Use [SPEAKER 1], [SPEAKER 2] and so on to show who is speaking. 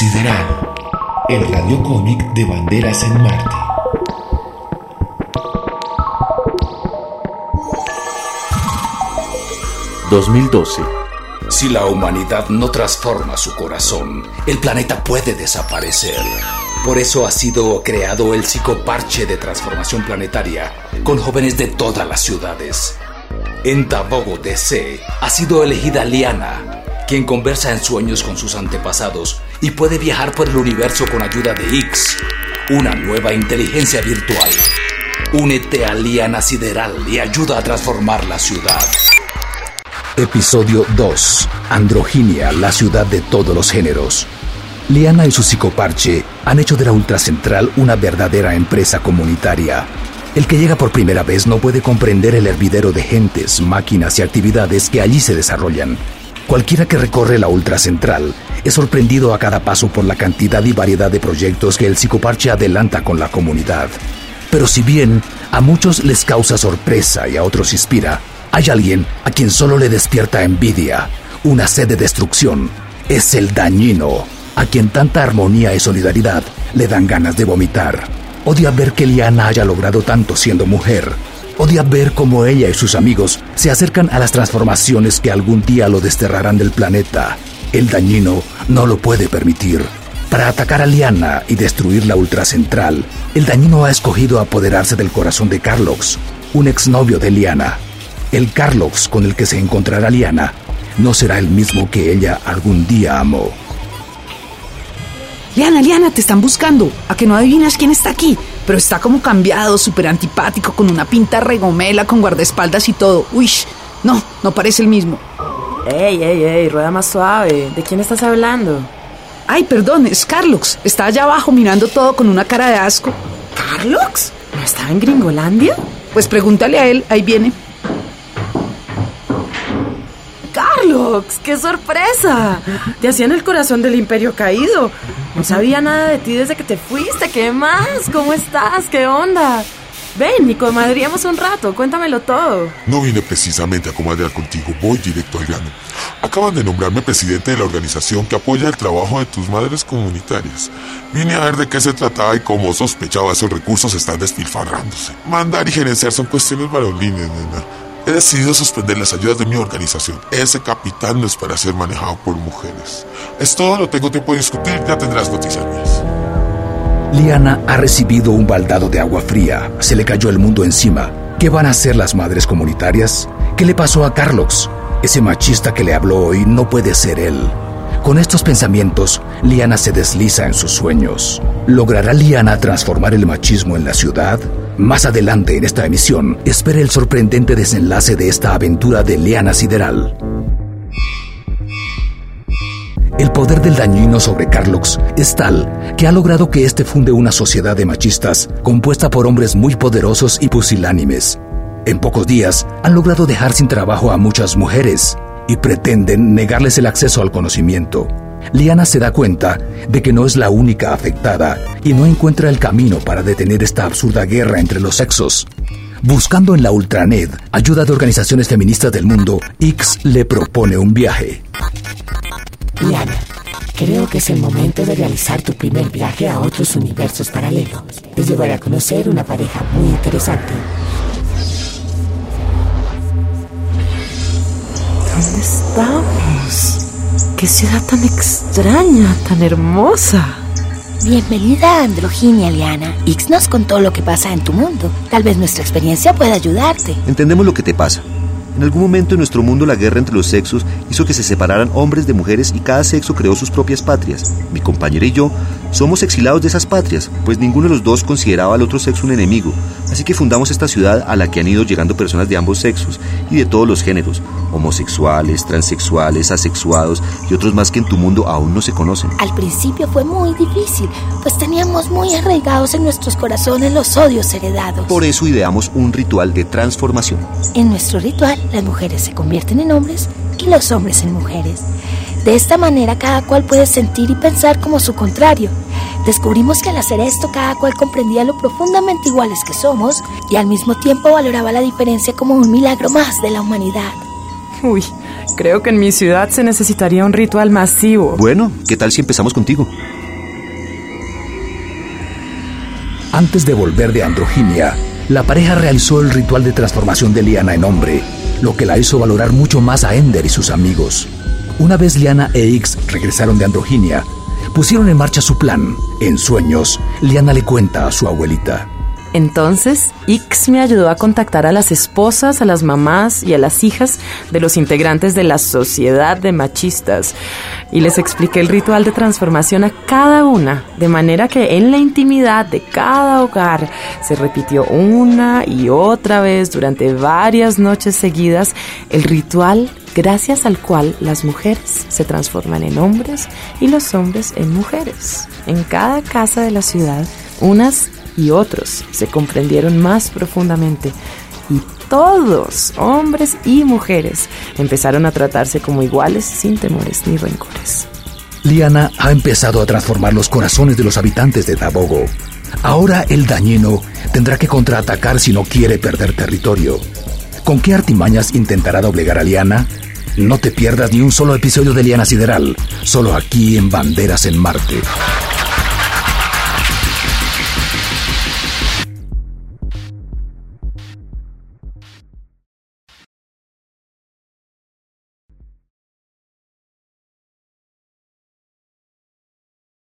[SPEAKER 1] Sideral, el radiocómic de Banderas en Marte.
[SPEAKER 2] (2012)
[SPEAKER 3] Si la humanidad no transforma su corazón, el planeta puede desaparecer. Por eso ha sido creado el psicoparche de transformación planetaria, con jóvenes de todas las ciudades. En Tabogo, DC, ha sido elegida Liana, quien conversa en sueños con sus antepasados y puede viajar por el universo con ayuda de X, una nueva inteligencia virtual. Únete a Liana Sideral y ayuda a transformar la ciudad.
[SPEAKER 4] Episodio 2. Androginia, la ciudad de todos los géneros. Liana y su psicoparche han hecho de la Ultracentral una verdadera empresa comunitaria. El que llega por primera vez no puede comprender el hervidero de gentes, máquinas y actividades que allí se desarrollan. Cualquiera que recorre la Ultracentral es sorprendido a cada paso por la cantidad y variedad de proyectos que el psicoparche adelanta con la comunidad. Pero si bien a muchos les causa sorpresa y a otros inspira, hay alguien a quien solo le despierta envidia, una sed de destrucción. Es el dañino, a quien tanta armonía y solidaridad le dan ganas de vomitar. Odia ver que Liana haya logrado tanto siendo mujer. Odia ver cómo ella y sus amigos se acercan a las transformaciones que algún día lo desterrarán del planeta. El dañino no lo puede permitir. Para atacar a Liana y destruir la Ultracentral, el dañino ha escogido apoderarse del corazón de Carlox, un exnovio de Liana. El Carlox con el que se encontrará Liana no será el mismo que ella algún día amó.
[SPEAKER 5] Liana, te están buscando. ¿A que no adivinas quién está aquí? Pero está como cambiado, súper antipático, con una pinta regomela, con guardaespaldas y todo. Uy, no parece el mismo.
[SPEAKER 6] Ey, rueda más suave. ¿De quién estás hablando?
[SPEAKER 5] Ay, perdón, es Carlox. Está allá abajo mirando todo con una cara de asco.
[SPEAKER 6] ¿Carlox? ¿No estaba en Gringolandia?
[SPEAKER 5] Pues pregúntale a él, ahí viene.
[SPEAKER 6] ¡Carlox! ¡Qué sorpresa! Te hacían el corazón del imperio caído. No sabía nada de ti desde que te fuiste. ¿Qué más? ¿Cómo estás? ¿Qué onda? Ven y comadríamos un rato. Cuéntamelo todo.
[SPEAKER 7] No vine precisamente a comadrear contigo. Voy directo al grano. Acaban de nombrarme presidente de la organización que apoya el trabajo de tus madres comunitarias. Vine a ver de qué se trataba y cómo sospechaba esos recursos están despilfarrándose. Mandar y gerenciar son cuestiones varoniles, nena. He decidido suspender las ayudas de mi organización. Ese capital no es para ser manejado por mujeres. Es todo, no tengo tiempo de discutir, ya tendrás noticias mías.
[SPEAKER 4] Liana ha recibido un baldado de agua fría. Se le cayó el mundo encima. ¿Qué van a hacer las madres comunitarias? ¿Qué le pasó a Carlox? Ese machista que le habló hoy no puede ser él. Con estos pensamientos, Liana se desliza en sus sueños. ¿Logrará Liana transformar el machismo en la ciudad? Más adelante en esta emisión, espere el sorprendente desenlace de esta aventura de Liana Sideral. El poder del dañino sobre Carlox es tal que ha logrado que éste funde una sociedad de machistas compuesta por hombres muy poderosos y pusilánimes. En pocos días han logrado dejar sin trabajo a muchas mujeres y pretenden negarles el acceso al conocimiento. Liana se da cuenta de que no es la única afectada y no encuentra el camino para detener esta absurda guerra entre los sexos. Buscando en la Ultranet ayuda de organizaciones feministas del mundo, X le propone un viaje.
[SPEAKER 8] Liana, creo que es el momento de realizar tu primer viaje a otros universos paralelos. Te llevaré a conocer una pareja muy interesante.
[SPEAKER 6] ¿Dónde estamos? ¡Qué ciudad tan extraña, tan hermosa!
[SPEAKER 9] Bienvenida a Androginia, Liana. X nos contó lo que pasa en tu mundo. Tal vez nuestra experiencia pueda ayudarte.
[SPEAKER 2] Entendemos lo que te pasa. En algún momento en nuestro mundo la guerra entre los sexos hizo que se separaran hombres de mujeres y cada sexo creó sus propias patrias. Mi compañera y yo somos exilados de esas patrias, pues ninguno de los dos consideraba al otro sexo un enemigo. Así que fundamos esta ciudad a la que han ido llegando personas de ambos sexos y de todos los géneros, homosexuales, transexuales, asexuados y otros más que en tu mundo aún no se conocen.
[SPEAKER 9] Al principio fue muy difícil, pues teníamos muy arraigados en nuestros corazones los odios heredados.
[SPEAKER 2] Por eso ideamos un ritual de transformación.
[SPEAKER 9] En nuestro ritual, las mujeres se convierten en hombres y los hombres en mujeres. De esta manera cada cual puede sentir y pensar como su contrario. Descubrimos que al hacer esto cada cual comprendía lo profundamente iguales que somos y al mismo tiempo valoraba la diferencia como un milagro más de la humanidad.
[SPEAKER 6] Uy, creo que en mi ciudad se necesitaría un ritual masivo.
[SPEAKER 2] Bueno, ¿qué tal si empezamos contigo?
[SPEAKER 4] Antes de volver de Androginia, la pareja realizó el ritual de transformación de Liana en hombre, lo que la hizo valorar mucho más a Ender y sus amigos. Una vez Liana e Ix regresaron de Androginia, pusieron en marcha su plan. En sueños, Liana le cuenta a su abuelita.
[SPEAKER 6] Entonces, Ix me ayudó a contactar a las esposas, a las mamás y a las hijas de los integrantes de la sociedad de machistas. Y les expliqué el ritual de transformación a cada una, de manera que en la intimidad de cada hogar se repitió una y otra vez durante varias noches seguidas el ritual gracias al cual las mujeres se transforman en hombres y los hombres en mujeres. En cada casa de la ciudad, unas y otros se comprendieron más profundamente y todos, hombres y mujeres, empezaron a tratarse como iguales sin temores ni rencores.
[SPEAKER 4] Liana ha empezado a transformar los corazones de los habitantes de Dabogo. Ahora el dañino tendrá que contraatacar si no quiere perder territorio. ¿Con qué artimañas intentará doblegar a Liana? No te pierdas ni un solo episodio de Liana Sideral, solo aquí en Banderas en Marte.